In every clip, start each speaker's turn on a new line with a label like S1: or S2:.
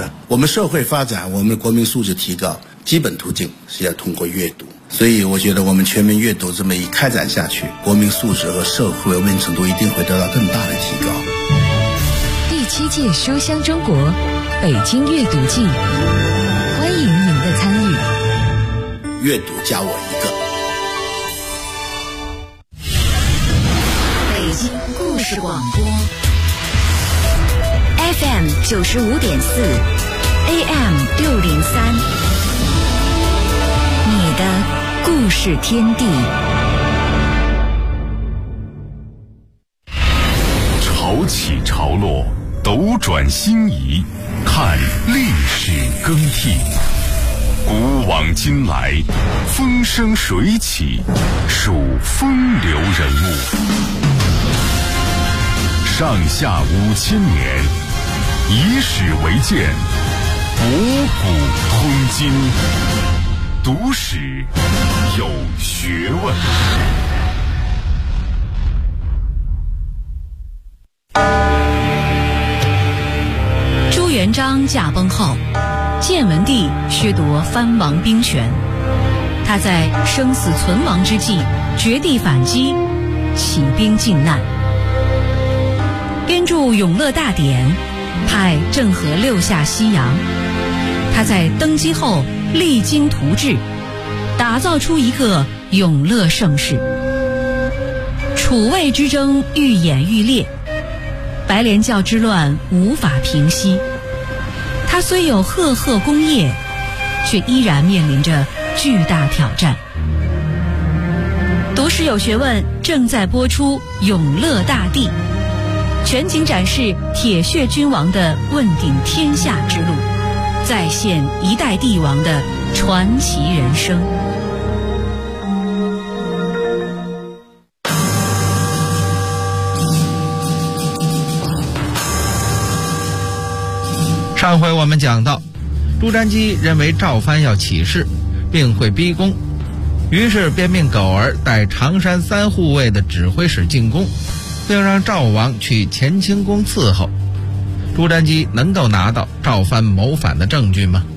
S1: 的。我们社会发展，我们国民素质提高，基本途径是要通过阅读。所以我觉得我们全民阅读这么一开展下去，国民素质和社会文明程度一定会得到更大的提高。
S2: 第7届书香中国北京阅读季，欢迎您的参与。
S1: 阅读加我一个。
S2: 北京故事广播 FM 95.4 AM 603，你的故事天地。
S3: 潮起潮落，斗转星移，看历史更替。古往今来，风生水起，数风流人物。上下5000年，以史为鉴，博古通今。读史有学问。
S4: 朱元璋驾崩后，建文帝削夺藩王兵权，他在生死存亡之际绝地反击，起兵靖难，编著《永乐大典》，派郑和六下西洋。他在登基后励精图治，打造出一个永乐盛世。楚魏之争愈演愈烈，白莲教之乱无法平息。他虽有赫赫功业，却依然面临着巨大挑战。读史有学问正在播出《永乐大帝》，全景展示铁血君王的问鼎天下之路，再现一代帝王的传奇人生。
S5: 上回我们讲到，朱瞻基认为赵藩要起事，并会逼宫，于是便命狗儿带常山3护卫的指挥使进宫，并让赵王去乾清宫伺候。朱瞻基能够拿到赵藩谋反的证据吗？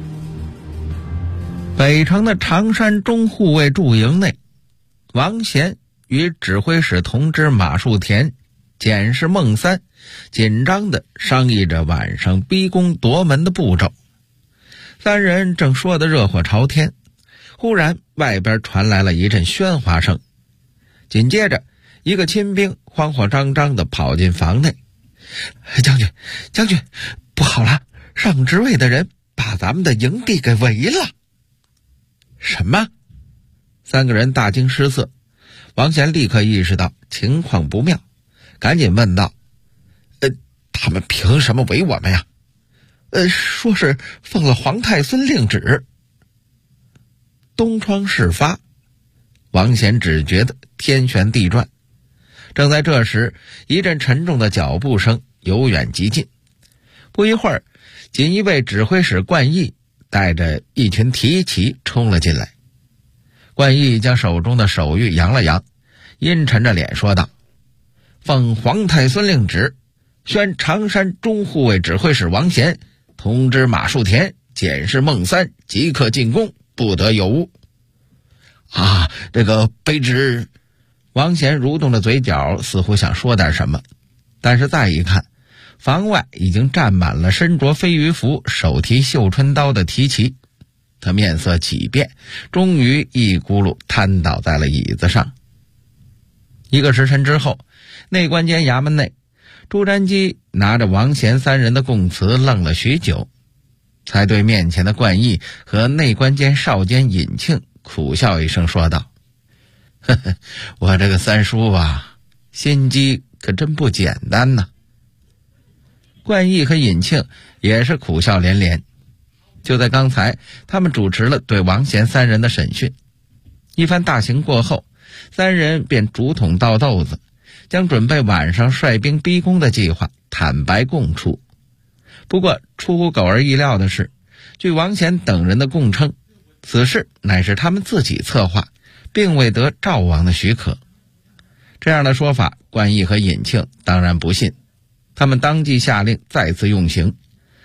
S5: 北城的常山中护卫驻营内，王贤与指挥使同知马树田、检视孟三紧张地商议着晚上逼宫夺门的步骤。三人正说得热火朝天，忽然外边传来了一阵喧哗声，紧接着一个亲兵慌慌张张地跑进房内。将军，不好了，上职位的人把咱们的营地给围了。什么？三个人大惊失色。王贤立刻意识到情况不妙，赶紧问道：他们凭什么围我们呀？说是奉了皇太孙令旨。东窗事发，王贤只觉得天旋地转。正在这时，一阵沉重的脚步声由远及近。不一会儿，锦衣卫指挥使冠毅带着一群提骑冲了进来。冠毅将手中的手谕扬了扬，阴沉着脸说道：奉皇太孙令旨，宣常山中护卫指挥使王贤通知马树田、检视孟三即刻进宫，不得有误。这个卑职。王贤蠕动着嘴角，似乎想说点什么，但是再一看，房外已经站满了身着飞鱼服、手提绣春刀的提骑。他面色起变，终于一咕噜瘫倒在了椅子上。1个时辰之后，内官监衙门内，朱瞻基拿着王贤三人的供词愣了许久，才对面前的冠毅和内官监少监尹庆苦笑一声说道：我这个三叔啊，心机可真不简单呐。冠毅和尹庆也是苦笑连连。就在刚才，他们主持了对王贤三人的审讯。一番大刑过后，三人便竹筒倒豆子，将准备晚上率兵逼宫的计划坦白供出。不过出乎狗儿意料的是，据王贤等人的供称，此事乃是他们自己策划，并未得赵王的许可。这样的说法，冠毅和尹庆当然不信，他们当即下令再次用刑，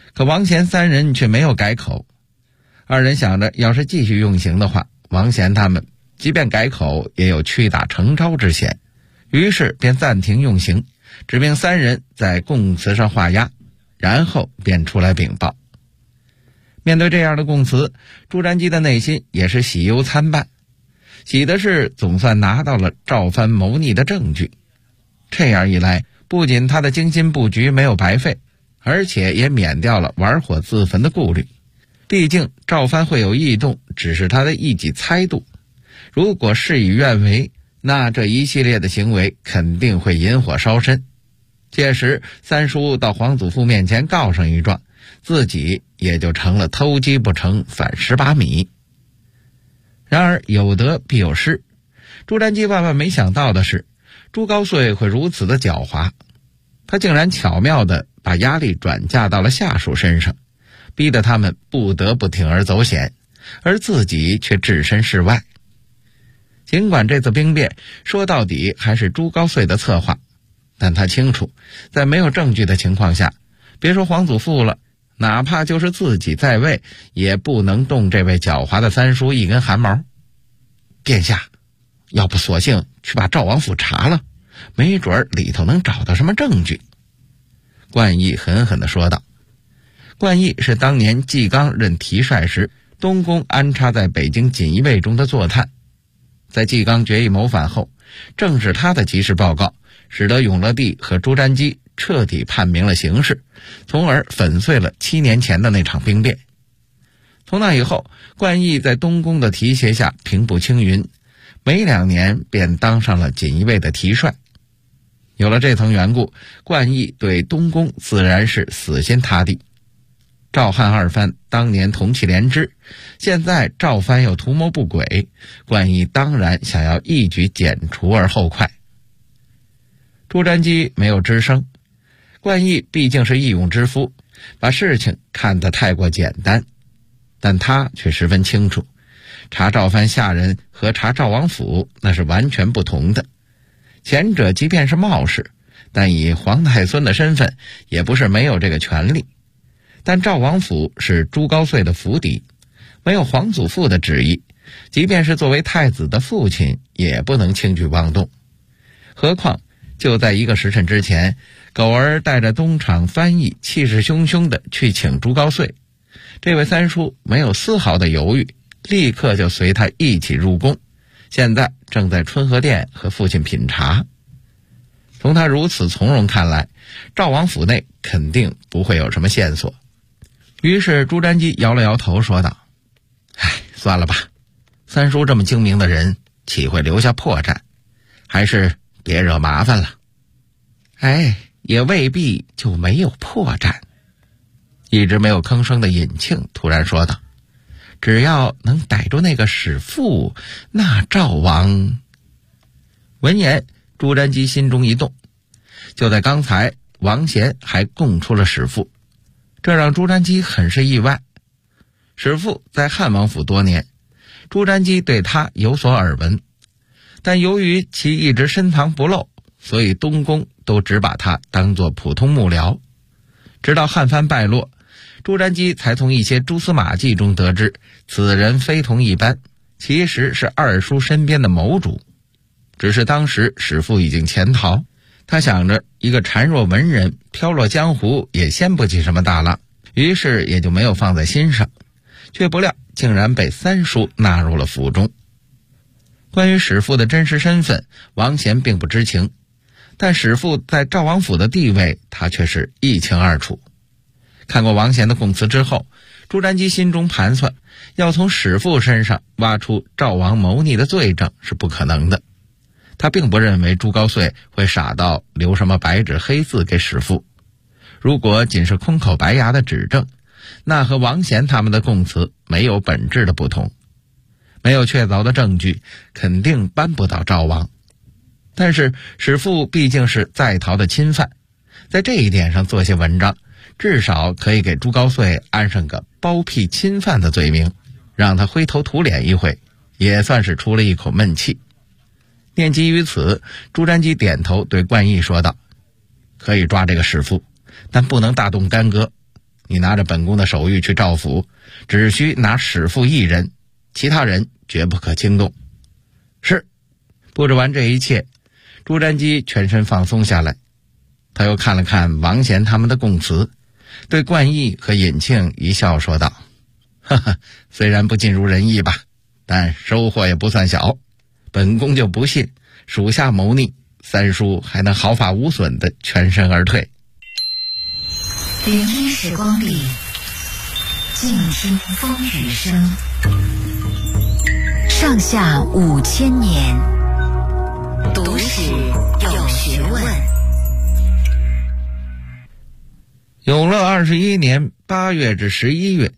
S5: 可王贤三人却没有改口。二人想着，要是继续用刑的话，王贤他们即便改口也有屈打成招之嫌，于是便暂停用刑，指命三人在供词上画押，然后便出来禀报。面对这样的供词，朱瞻基的内心也是喜忧参半。喜的是总算拿到了赵藩谋逆的证据，这样一来，不仅他的精心布局没有白费，而且也免掉了玩火自焚的顾虑。毕竟赵藩会有异动，只是他的一己猜度，如果事与愿违，那这一系列的行为肯定会引火烧身。届时三叔到皇祖父面前告上一状，自己也就成了偷鸡不成反18米。然而有得必有失，朱瞻基万万没想到的是，朱高燧会如此的狡猾，他竟然巧妙地把压力转嫁到了下属身上，逼得他们不得不铤而走险，而自己却置身事外。尽管这次兵变说到底还是朱高燧的策划，但他清楚，在没有证据的情况下，别说皇祖父了，哪怕就是自己在位，也不能动这位狡猾的三叔一根汗毛。殿下，要不索性去把赵王府查了，没准里头能找到什么证据。冠毅狠狠地说道。冠毅是当年纪纲任提帅时，东宫安插在北京锦衣卫中的坐探。在纪纲决意谋反后，正是他的及时报告，使得永乐帝和朱瞻基彻底判明了形势，从而粉碎了7年前的那场兵变。从那以后，冠毅在东宫的提携下平步青云，没2年便当上了锦衣卫的提帅。有了这层缘故，冠毅对东宫自然是死心塌地。赵汉二藩当年同气连枝，现在赵藩又图谋不轨，冠毅当然想要一举剪除而后快。朱瞻基没有吱声，冠毅毕竟是义勇之夫，把事情看得太过简单，但他却十分清楚，查赵藩下人和查赵王府那是完全不同的。前者即便是冒失，但以皇太孙的身份也不是没有这个权利。但赵王府是朱高燧的府邸，没有皇祖父的旨意，即便是作为太子的父亲也不能轻举妄动。何况就在1个时辰之前，狗儿带着东厂翻译气势汹汹地去请朱高燧，这位三叔没有丝毫的犹豫，立刻就随他一起入宫，现在正在春和殿和父亲品茶。从他如此从容看来，赵王府内肯定不会有什么线索。于是朱瞻基摇了摇头说道，算了吧，三叔这么精明的人，岂会留下破绽，还是别惹麻烦了。也未必就没有破绽。一直没有吭声的尹庆突然说道，只要能逮住那个使妇，那赵王……闻言，朱瞻基心中一动。就在刚才，王贤还供出了使妇，这让朱瞻基很是意外。使妇在汉王府多年，朱瞻基对他有所耳闻，但由于其一直深藏不露，所以东宫都只把他当作普通幕僚。直到汉藩败落，朱瞻基才从一些蛛丝马迹中得知，此人非同一般，其实是二叔身边的谋主。只是当时使妇已经潜逃，他想着一个孱弱文人飘落江湖也掀不起什么大浪，于是也就没有放在心上，却不料竟然被三叔纳入了府中。关于使妇的真实身份，王贤并不知情，但使妇在赵王府的地位他却是一清二楚。看过王贤的供词之后，朱瞻基心中盘算，要从使妇身上挖出赵王谋逆的罪证是不可能的。他并不认为朱高燧会傻到留什么白纸黑字给使妇，如果仅是空口白牙的指证，那和王贤他们的供词没有本质的不同。没有确凿的证据，肯定扳不倒赵王。但是使妇毕竟是在逃的亲犯，在这一点上做些文章，至少可以给朱高燧安上个包庇亲犯的罪名，让他灰头土脸一回，也算是出了一口闷气。念及于此，朱瞻基点头对冠毅说道，可以抓这个使妇，但不能大动干戈。 你拿着本宫的手谕去赵府，只需拿使妇一人，其他人绝不可惊动。是。布置完这一切，朱瞻基全身放松下来，他又看了看王贤他们的供词，对冠毅和尹庆一笑说道：哈哈，虽然不尽如人意吧，但收获也不算小。本宫就不信属下谋逆，三叔还能毫发无损的全身而退。
S2: 聆听时光里，静听风雨声。上下5000年，读史有学问。
S5: 永乐21年8月至11月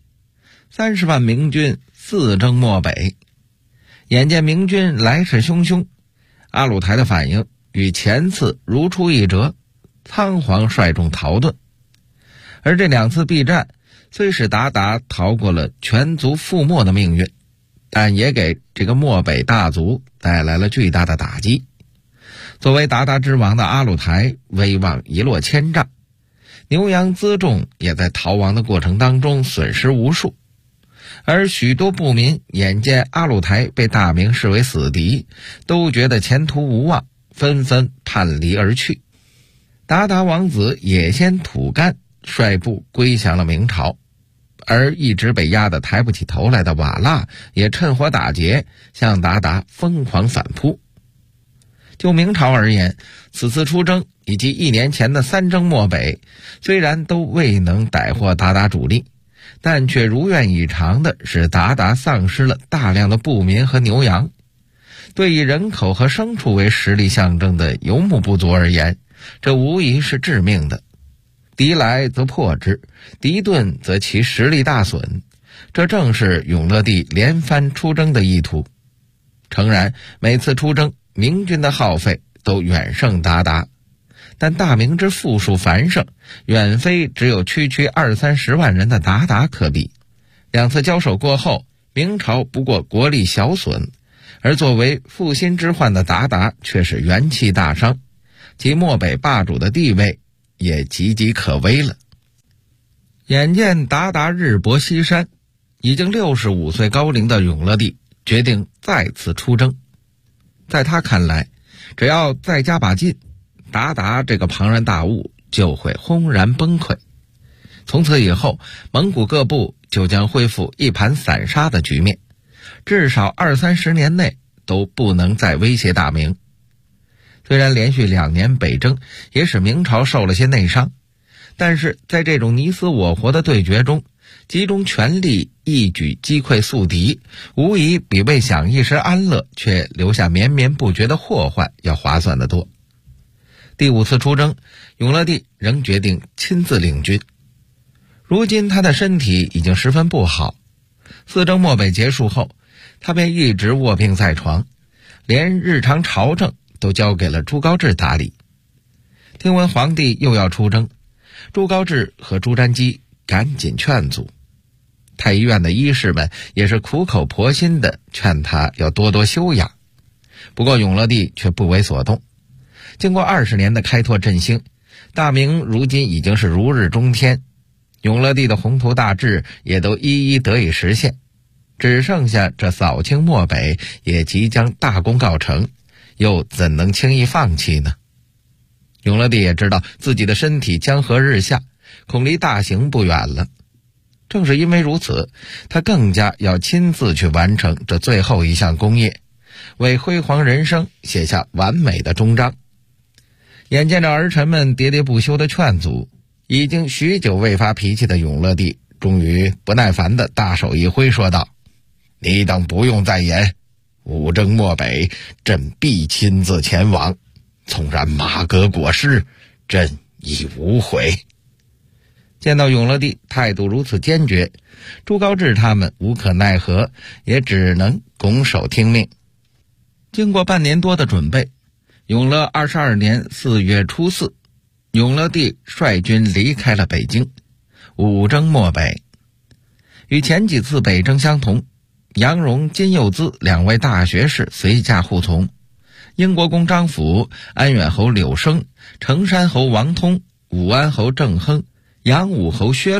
S5: ，30万明军四征漠北。眼见明军来势汹汹，阿鲁台的反应与前次如出一辙，仓皇率众逃遁。而这2次避战虽使鞑靼逃过了全族覆没的命运，但也给这个漠北大族带来了巨大的打击。作为鞑靼之王的阿鲁台威望一落千丈，牛羊辎重也在逃亡的过程当中损失无数。而许多部民眼见阿鲁台被大明视为死敌，都觉得前途无望，纷纷叛离而去。鞑靼王子也先吐干率部归降了明朝，而一直被压得抬不起头来的瓦剌也趁火打劫，向鞑靼疯狂反扑。就明朝而言，此次出征以及1年前的3征漠北，虽然都未能逮获鞑靼主力，但却如愿以偿的使鞑靼丧失了大量的部民和牛羊。对以人口和牲畜为实力象征的游牧部族而言，这无疑是致命的。敌来则破之，敌遁则其实力大损，这正是永乐帝连番出征的意图。诚然，每次出征明军的耗费都远胜鞑靼，但大明之富庶繁盛，远非只有区区20-30万人的鞑靼可比。2次交手过后，明朝不过国力小损，而作为复兴之患的鞑靼却是元气大伤，其漠北霸主的地位也岌岌可危了。眼见鞑靼日薄西山，已经65岁高龄的永乐帝决定再次出征。在他看来，只要再加把劲，鞑靼这个庞然大物就会轰然崩溃。从此以后，蒙古各部就将恢复一盘散沙的局面，至少20-30年内都不能再威胁大明。虽然连续2年北征也使明朝受了些内伤，但是在这种你死我活的对决中，集中全力一举击溃宿敌，无疑比为享一时安乐却留下绵绵不绝的祸患要划算得多。第5次出征，永乐帝仍决定亲自领军。如今他的身体已经十分不好，4征漠北结束后，他便一直卧病在床，连日常朝政都交给了朱高炽打理。听闻皇帝又要出征，朱高炽和朱瞻基赶紧劝阻。太医院的医士们也是苦口婆心的劝他要多多休养。不过永乐帝却不为所动。经过20年的开拓振兴，大明如今已经是如日中天，永乐帝的宏图大志也都一一得以实现，只剩下这扫清漠北也即将大功告成，又怎能轻易放弃呢？永乐帝也知道自己的身体江河日下，恐离大行不远了。正是因为如此，他更加要亲自去完成这最后一项功业，为辉煌人生写下完美的终章。眼见着儿臣们喋喋不休的劝阻，已经许久未发脾气的永乐帝终于不耐烦的大手一挥，说道：你等不用再言，5征漠北，朕必亲自前往，纵然马革裹尸，朕亦无悔。见到永乐帝态度如此坚决，朱高炽他们无可奈何，也只能拱手听命。经过半年多的准备，永乐22年4月初4，永乐帝率军离开了北京，5征漠北。与前几次北征相同，杨荣、金幼孜2位大学士随驾护从，英国公张辅、安远侯柳生、成山侯王通、武安侯郑亨、杨武侯薛禄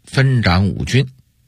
S5: 分掌5军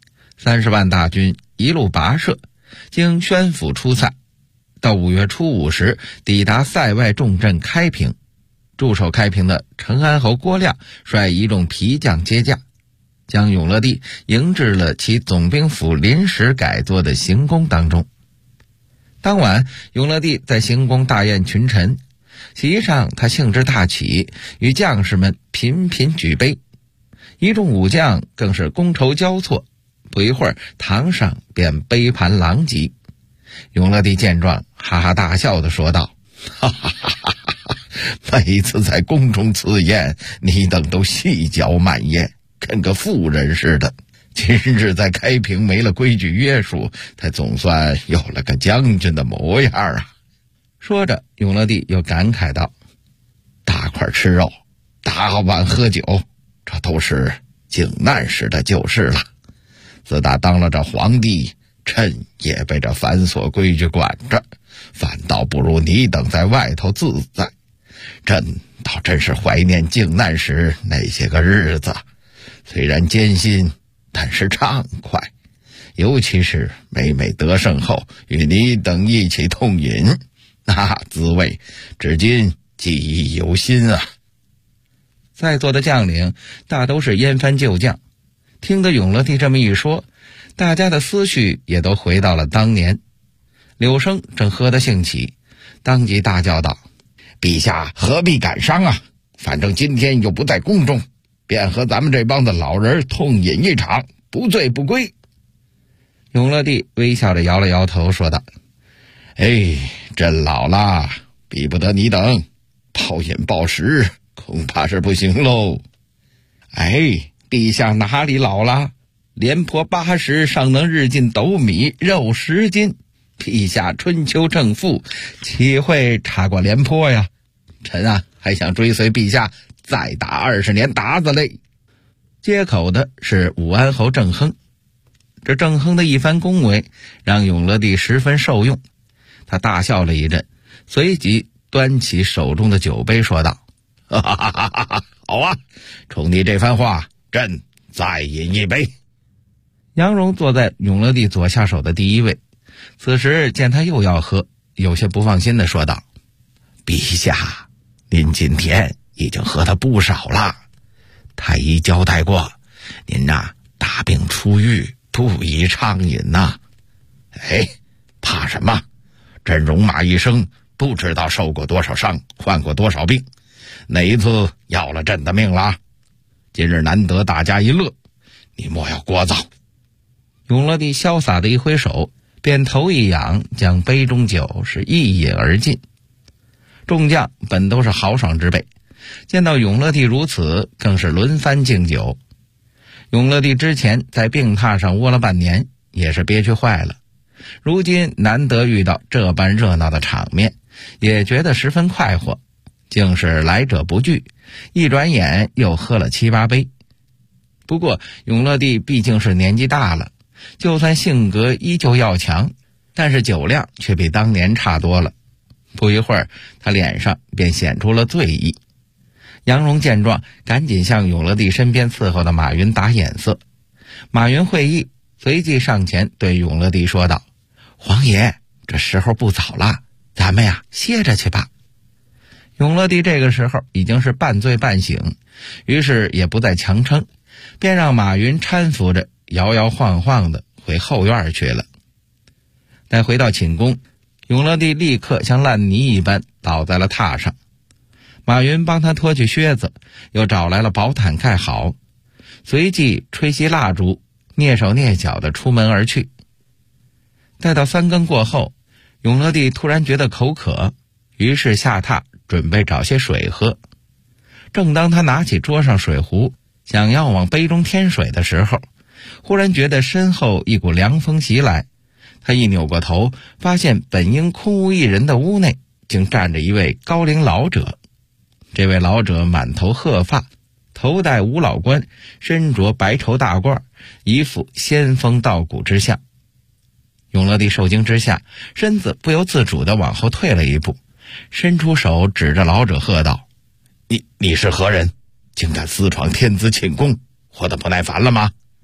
S5: ，30万大军一路跋涉，经宣府出塞，到5月初5时抵达塞外重镇开平。驻守开平的成安侯郭亮率一众皮将接驾，将永乐帝迎至了其总兵府临时改作的行宫当中。当晚，永乐帝在行宫大宴群臣，席上他兴致大起，与将士们频频举杯，一众武将更是觥筹交错，不一会儿堂上便杯盘狼藉。永乐帝见状，哈哈大笑地说道：哈哈哈哈哈！每次在宫中赐宴，你等都细嚼慢咽，跟个妇人似的。今日在开平没了规矩约束，他总算有了个将军的模样啊。说着，永乐帝又感慨道：大块吃肉，大碗喝酒，这都是靖难时的旧事了。自打当了这皇帝，朕也被这繁琐规矩管着，反倒不如你等在外头自在。朕倒真是怀念靖难时那些个日子，虽然艰辛，但是畅快。尤其是每每得胜后与你等一起痛饮，那滋味至今记忆犹新啊。在座的将领大都是燕藩旧将，听得永乐帝这么一说，大家的思绪也都回到了当年。柳生正喝得兴起，当即大叫道：陛下何必感伤啊，反正今天又不在宫中，便和咱们这帮的老人痛饮一场，不醉不归。永乐帝微笑着摇了摇头说道：朕老了，比不得你等，暴饮暴食恐怕是不行喽。陛下哪里老了，廉颇80尚能日进斗米，肉10斤。陛下春秋正负，岂会差过廉颇呀？臣啊，还想追随陛下再打20年鞑子嘞。接口的是武安侯郑亨。这郑亨的一番恭维让永乐帝十分受用，他大笑了一阵，随即端起手中的酒杯说道：哈哈哈哈哈，好啊，冲你这番话，朕再饮一杯。杨荣坐在永乐帝左下手的第一位，此时见他又要喝，有些不放心地说道：陛下，您今天已经喝得不少了，太医交代过，您大病初愈，不宜畅饮呐。怕什么？朕戎马一生，不知道受过多少伤，患过多少病，哪一次要了朕的命了？今日难得大家一乐，你莫要聒噪。永乐帝潇洒的一挥手，便头一仰，将杯中酒是一饮而尽。众将本都是豪爽之辈，见到永乐帝如此，更是轮番敬酒。永乐帝之前在病榻上窝了半年，也是憋屈坏了，如今难得遇到这般热闹的场面，也觉得十分快活，竟是来者不拒，一转眼又喝了7、8杯。不过永乐帝毕竟是年纪大了，就算性格依旧要强，但是酒量却比当年差多了。不一会儿，他脸上便显出了醉意。杨荣见状，赶紧向永乐帝身边伺候的马云打眼色。马云会意，随即上前对永乐帝说道：皇爷，这时候不早了，咱们歇着去吧。永乐帝这个时候已经是半醉半醒，于是也不再强撑，便让马云搀扶着摇摇晃晃的回后院去了。待回到寝宫，永乐帝立刻像烂泥一般倒在了榻上。马云帮他脱去靴子，又找来了薄毯盖好，随即吹熄蜡烛，蹑手蹑脚地出门而去。待到3更过后，永乐帝突然觉得口渴，于是下榻准备找些水喝。正当他拿起桌上水壶，想要往杯中添水的时候，忽然觉得身后一股凉风袭来。他一扭过头，发现本应空无一人的屋内竟站着一位高龄老者。这位老者满头褐发，头戴五老冠，身着白绸大褂，一副仙风道骨之相。永乐帝受惊之下，身子不由自主地往后退了一步，伸出手指着老者喝道：你是何人？竟敢私闯天子寝宫，活得不耐烦了吗？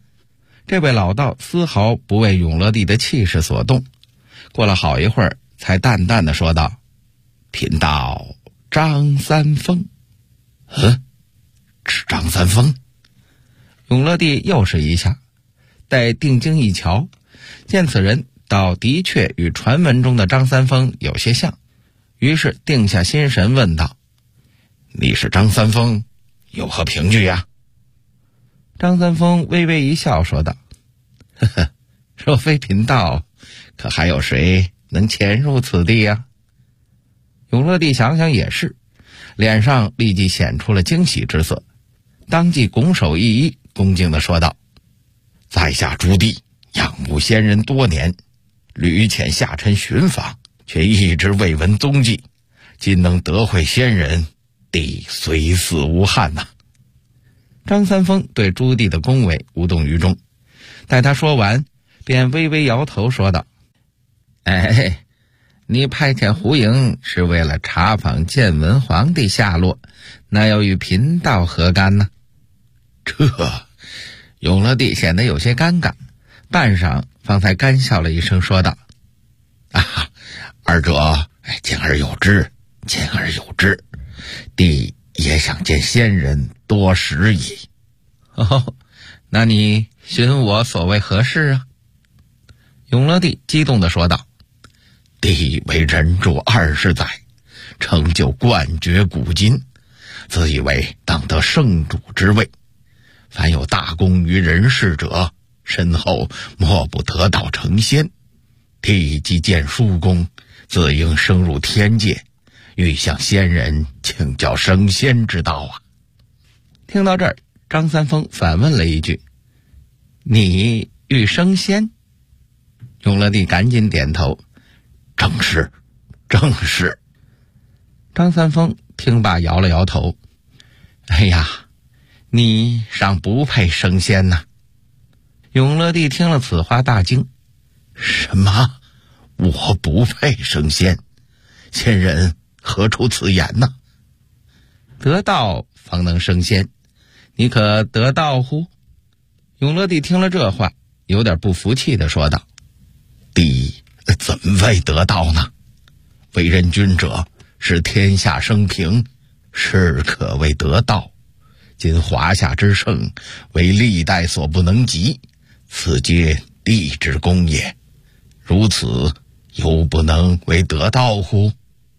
S5: 这位老道丝毫不为永乐帝的气势所动，过了好一会儿才淡淡的说道：贫道张三丰。
S6: 是张三丰？
S5: 永乐帝又是一下，待定睛一瞧，见此人倒的确与传闻中的张三丰有些像，于是定下心神问道：
S6: 你是张三丰，有何凭据呀？
S5: 张三丰微微一笑说道：
S6: 呵呵，若非贫道，可还有谁能潜入此地呀？
S5: 永乐帝想想也是，脸上立即显出了惊喜之色，当即拱手一揖，恭敬地说道：
S6: 在下朱棣仰慕先人多年，屡遣下臣寻访，却一直未闻踪迹，今能得会先人，帝虽死无憾呐。
S5: 张三丰对朱棣的恭维无动于衷，待他说完，便微微摇头说道：你派遣胡营是为了查访建文皇帝下落，那又与贫道何干呢？永乐帝显得有些尴尬，半晌方才干笑了一声说道：
S6: 二者见而有之，见而有之，帝也想见先人多时矣。
S5: 那你寻我所谓何事啊？永乐帝激动地说道：
S6: 帝为人主20载，成就冠绝古今，自以为当得圣主之位，凡有大功于人世者，身后莫不得道成仙。帝既见殊功，自应升入天界，欲向先人请教升仙之道啊。
S5: 听到这儿，张三丰反问了一句：你欲升仙？永乐帝赶紧点头：
S6: 正是。
S5: 张三丰听罢摇了摇头：你尚不配升仙呢。永乐帝听了此话大惊：
S6: 什么？我不配升仙？先人何出此言呢？
S5: 得道方能升仙，你可得道乎？永乐帝听了这话，有点不服气地说道：
S6: 帝怎谓得道呢？为人君者，使天下升平，是可谓得道。今华夏之盛，为历代所不能及，此皆帝之功也。如此，又不能为得道乎？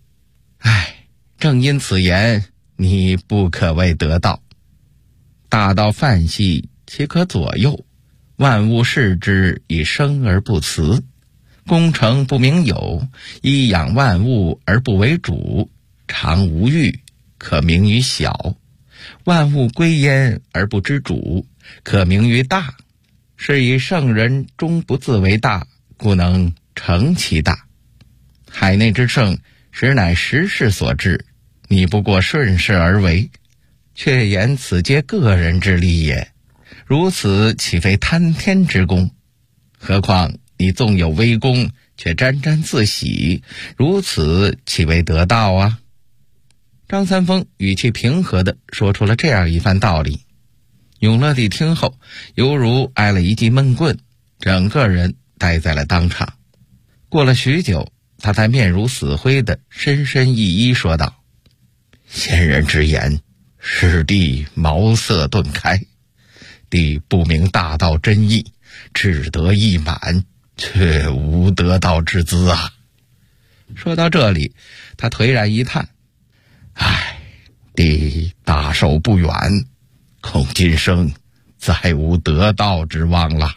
S5: 正因此言，你不可谓得道。大道泛兮，其可左右？万物视之，以生而不辞。功成不名有，以养万物而不为主。常无欲，可名于小。万物归焉而不知主，可名于大。是以圣人终不自为大，故能成其大。海内之盛，实乃时势所致，你不过顺势而为，却言此皆个人之力也。如此岂非贪天之功？何况你纵有微功，却沾沾自喜，如此岂为得道啊？张三丰语气平和地说出了这样一番道理。永乐帝听后，犹如挨了一记闷棍，整个人呆在了当场。过了许久，他才面如死灰地深深一揖说道：
S6: 先人之言，使帝茅塞顿开。帝不明大道真意，志得意满，却无得道之资啊。
S5: 说到这里，他颓然一叹：
S6: 帝大寿不远，恐今生再无得道之望了。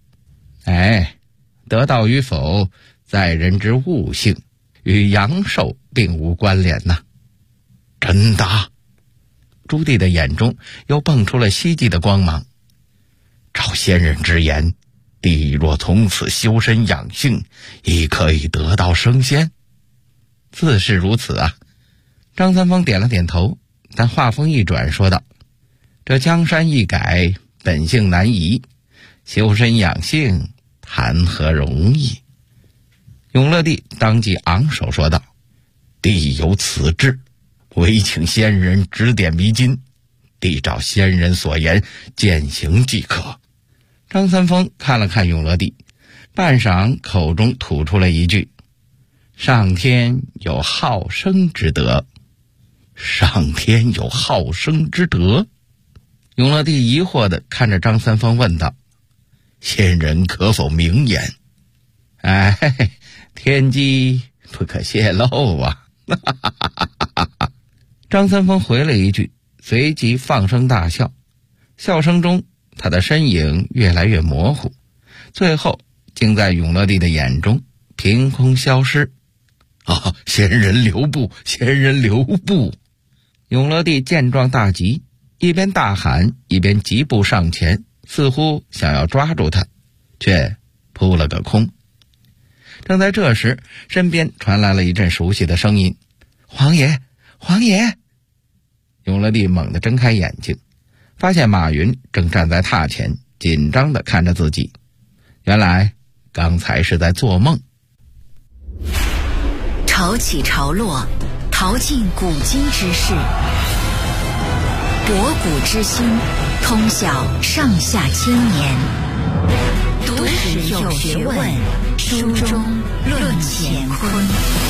S5: 得道与否，在人之悟性，与阳寿并无关联呐。
S6: 真的？
S5: 朱棣的眼中又蹦出了希冀的光芒。
S6: 照先人之言，帝若从此修身养性，亦可以得道升仙。
S5: 自是如此啊。张三丰点了点头，但话锋一转说道：这江山易改，本性难移，修身养性谈何容易？永乐帝当即昂首说道：
S6: 帝有此志，唯请先人指点迷津，帝照先人所言践行即可。
S5: 张三丰看了看永乐帝，半晌口中吐出了一句：上天有好生之德。上天有好生之德？永乐帝疑惑地看着张三丰问道：先人可否明言？天机不可泄露啊。张三丰回了一句，随即放声大笑，笑声中他的身影越来越模糊，最后竟在永乐帝的眼中凭空消失。先人留步，先人留步！永乐帝见状大急，一边大喊一边疾步上前，似乎想要抓住他，却扑了个空。正在这时，身边传来了一阵熟悉的声音：皇爷，皇爷！永乐帝猛地睁开眼睛，发现马云正站在榻前，紧张地看着自己。原来刚才是在做梦。
S2: 潮起潮落，淘尽古今之事，博古之心，通晓上下千年，读史有学问，书中论乾坤。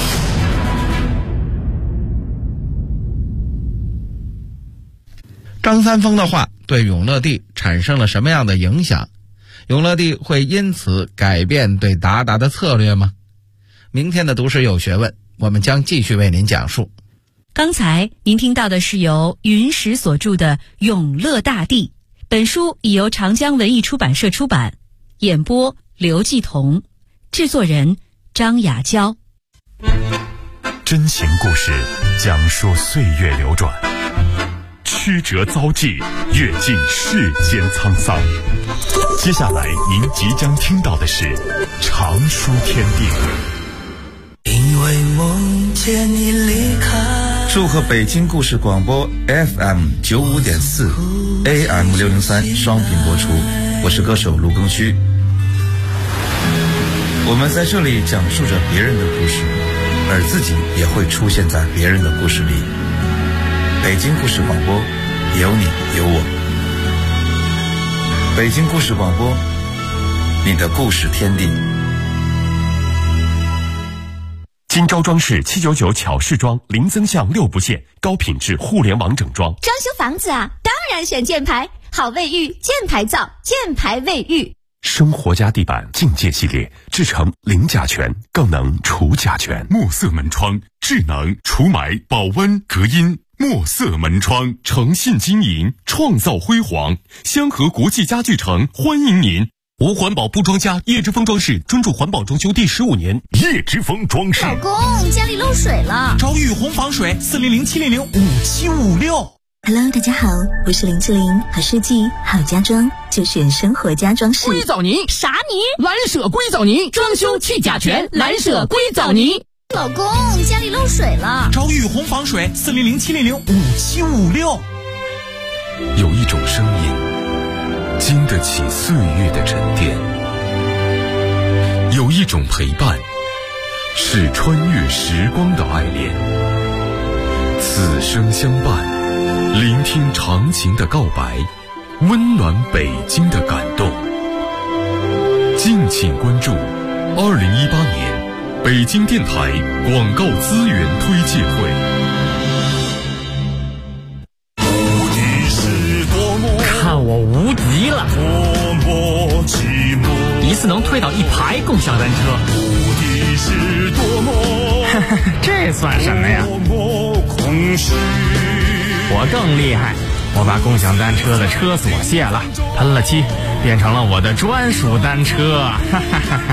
S5: 张三丰的话对永乐帝产生了什么样的影响？永乐帝会因此改变对鞑靼的策略吗？明天的读史有学问，我们将继续为您讲述。
S4: 刚才您听到的是由云石所著的《永乐大帝》，本书已由长江文艺出版社出版，演播刘继彤，制作人张雅娇。
S3: 真情故事讲述岁月流转，曲折遭际，阅尽世间沧桑。接下来您即将听到的是常书天地。
S7: 因为梦见你离开。祝贺北京故事广播 FM 95.4 AM 603双频播出，我是歌手卢庚戌。我们在这里讲述着别人的故事，而自己也会出现在别人的故事里。北京故事广播，有你有我。北京故事广播，你的故事天地。
S3: 金招装饰799巧饰装，零增项6不限，高品质互联网整装。
S8: 装修房子啊，当然选箭牌，好卫浴，箭牌造，箭牌卫浴。
S3: 生活家地板境界系列，制成零甲醛，更能除甲醛。墨色门窗，智能除霾、保温、隔音。墨色门窗，诚信经营，创造辉煌。香河国际家具城欢迎您。无环保不装家，叶之峰装饰专注环保装修第15年。叶之峰装饰。
S8: 老公，家里漏水了。
S9: 找雨虹防水，400-700-5756。
S10: Hello， 大家好，我是林志玲，好设计好家装就选生活家装饰。
S9: 硅藻泥
S8: 啥泥？
S9: 蓝舍硅藻泥，装修去甲醛，蓝舍硅藻泥。
S8: 老公，家里漏水了。
S9: 找雨虹防水，400-700-5756。
S3: 有一种声音，经得起岁月的沉淀；有一种陪伴，是穿越时光的爱恋。此生相伴，聆听长情的告白，温暖北京的感动。敬请关注2018年北京电台广告资源推介会。
S9: 看我无敌了！一次能推倒1排共享单车。这算什么呀？我更厉害，我把共享单车的车锁卸了，喷了漆，变成了我的专属单车。